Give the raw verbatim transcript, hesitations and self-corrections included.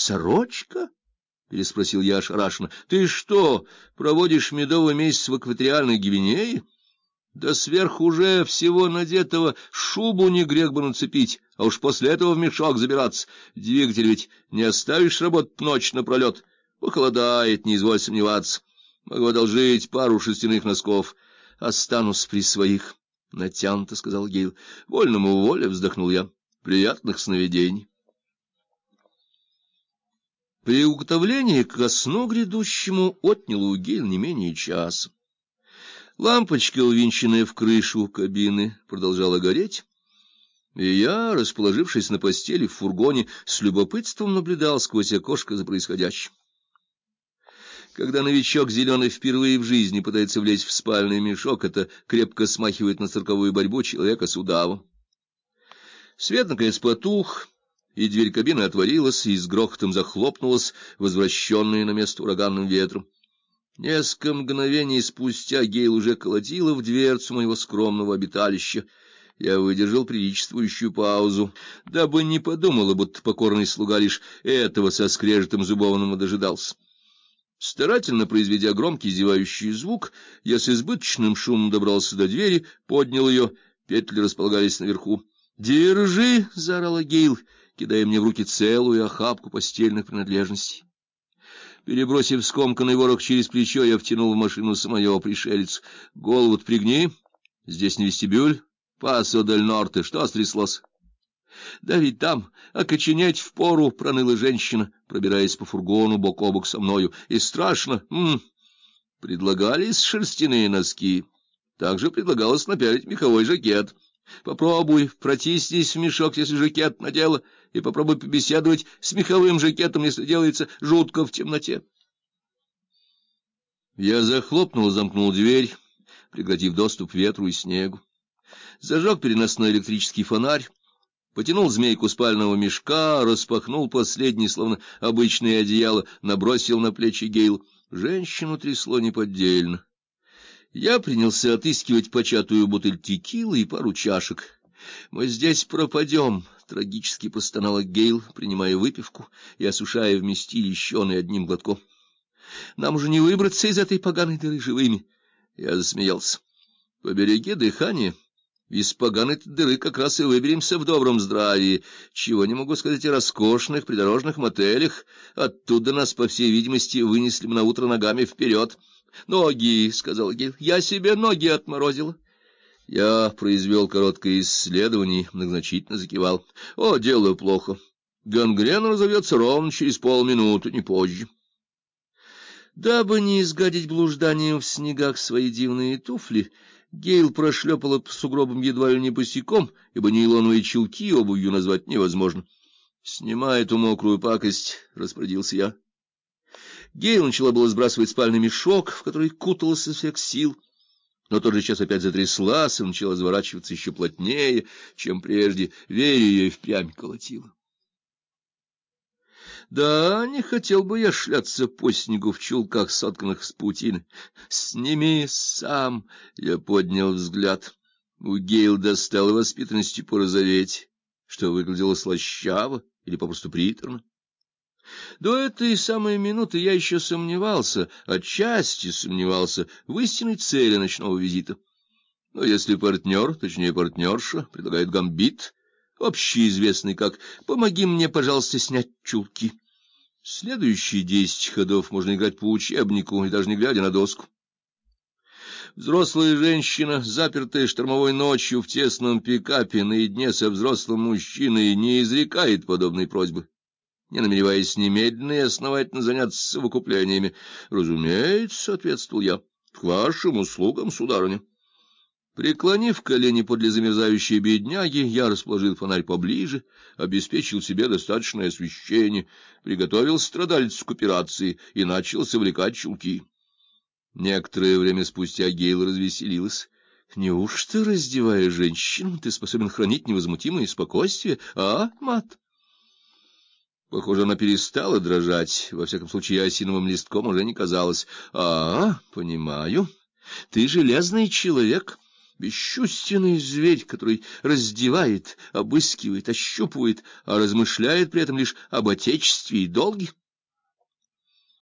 Сорочка? — переспросил я ошарашенно. — Ты что, проводишь медовый месяц в экваториальной Гвинее? Да сверху уже всего надетого шубу не грех бы нацепить, а уж после этого в мешок забираться. Двигатель ведь не оставишь работать ночь напролет. Похолодает, не изволь сомневаться. Могу одолжить пару шерстяных носков. — Останусь при своих, — натянуто сказал Гейл. — Вольному воля, — вздохнул я. — Приятных сновидений. Приготовление ко сну грядущему отняло у Гейла не менее часа. Лампочка, увинченная в крышу кабины, продолжала гореть, и я, расположившись на постели в фургоне, с любопытством наблюдал сквозь окошко за происходящим. Когда новичок зеленый впервые в жизни пытается влезть в спальный мешок, это крепко смахивает на цирковую борьбу человека с удавом. Свет наконец потух, и дверь кабины отворилась и с грохотом захлопнулась, возвращенная на место ураганным ветром. Несколько мгновений спустя Гейл уже колотила в дверцу моего скромного обиталища. Я выдержал приличествующую паузу, дабы не подумала, будто покорный слуга лишь этого со скрежетом зубовным дожидался. Старательно произведя громкий зевающий звук, я с избыточным шумом добрался до двери, поднял ее, петли располагались наверху. «Держи!» — заорала Гейл, кидая мне в руки целую охапку постельных принадлежностей. Перебросив скомканный ворох через плечо, я втянул в машину самого пришельца. — Голову-то пригни, здесь не вестибюль, Пасо дель Норте, что стряслось? — Да ведь там окоченеть впору, — проныла женщина, пробираясь по фургону бок о бок со мною. — И страшно. М -м. Предлагались шерстяные носки. Также предлагалось напялить меховой жакет. Попробуй протиснись в мешок, если жакет надела, и попробуй побеседовать с меховым жакетом, если делается жутко в темноте. Я захлопнул и замкнул дверь, преградив доступ ветру и снегу. Зажег переносной электрический фонарь, потянул змейку спального мешка, распахнул последний, словно обычное одеяло, набросил на плечи Гейл. Женщину трясло неподдельно. Я принялся отыскивать початую бутыль текилы и пару чашек. «Мы здесь пропадем», — трагически простонала Гейл, принимая выпивку и осушая вместилище одним глотком. «Нам уже не выбраться из этой поганой дыры живыми». Я засмеялся. «Побереги дыхание. Из поганой дыры как раз и выберемся в добром здравии. Чего не могу сказать о роскошных придорожных мотелях. Оттуда нас, по всей видимости, вынесли бы на утро ногами вперед». «Ноги», — сказал Гейл, — «я себе ноги отморозила». Я произвел короткое исследование, многозначительно закивал. «О, дело плохо. Гангрена разовьется ровно через полминуты, не позже». Дабы не изгадить блужданием в снегах свои дивные туфли, Гейл прошлепала по сугробам едва ли не босиком, ибо нейлоновые чулки обувью назвать невозможно. «Снимай эту мокрую пакость», — распорядился я. Гейл начала было сбрасывать спальный мешок, в который куталась из всех сил, но тот же час опять затряслась и начала заворачиваться еще плотнее, чем прежде. Верю, ее и впрямь колотило. Да, не хотел бы я шляться по снегу в чулках, сотканных из паутины. «Сними сам!» — я поднял взгляд. У Гейл достало воспитанностью порозоветь, что выглядело слащаво или попросту приторно. До этой самой минуты я еще сомневался, отчасти сомневался в истинной цели ночного визита. Но если партнер, точнее партнерша, предлагает гамбит, общеизвестный как «помоги мне, пожалуйста, снять чулки», следующие десять ходов можно играть по учебнику и даже не глядя на доску. Взрослая женщина, запертая штормовой ночью в тесном пикапе наедине со взрослым мужчиной, не изрекает подобной просьбы, не намереваясь немедленно и основательно заняться совокуплениями. «Разумеется», — ответствовал я, — «к вашим услугам, сударыня». Преклонив колени подле замерзающей бедняги, я расположил фонарь поближе, обеспечил себе достаточное освещение, приготовил страдальцу к операции и начал совлекать чулки. Некоторое время спустя Гейл развеселилась. «Неужто, раздевая женщину, ты способен хранить невозмутимое спокойствие, а, Мат?» Похоже, она перестала дрожать, во всяком случае осиновым листком уже не казалось. «А, понимаю, ты железный человек». Бесчувственный зверь, который раздевает, обыскивает, ощупывает, а размышляет при этом лишь об отечестве и долге.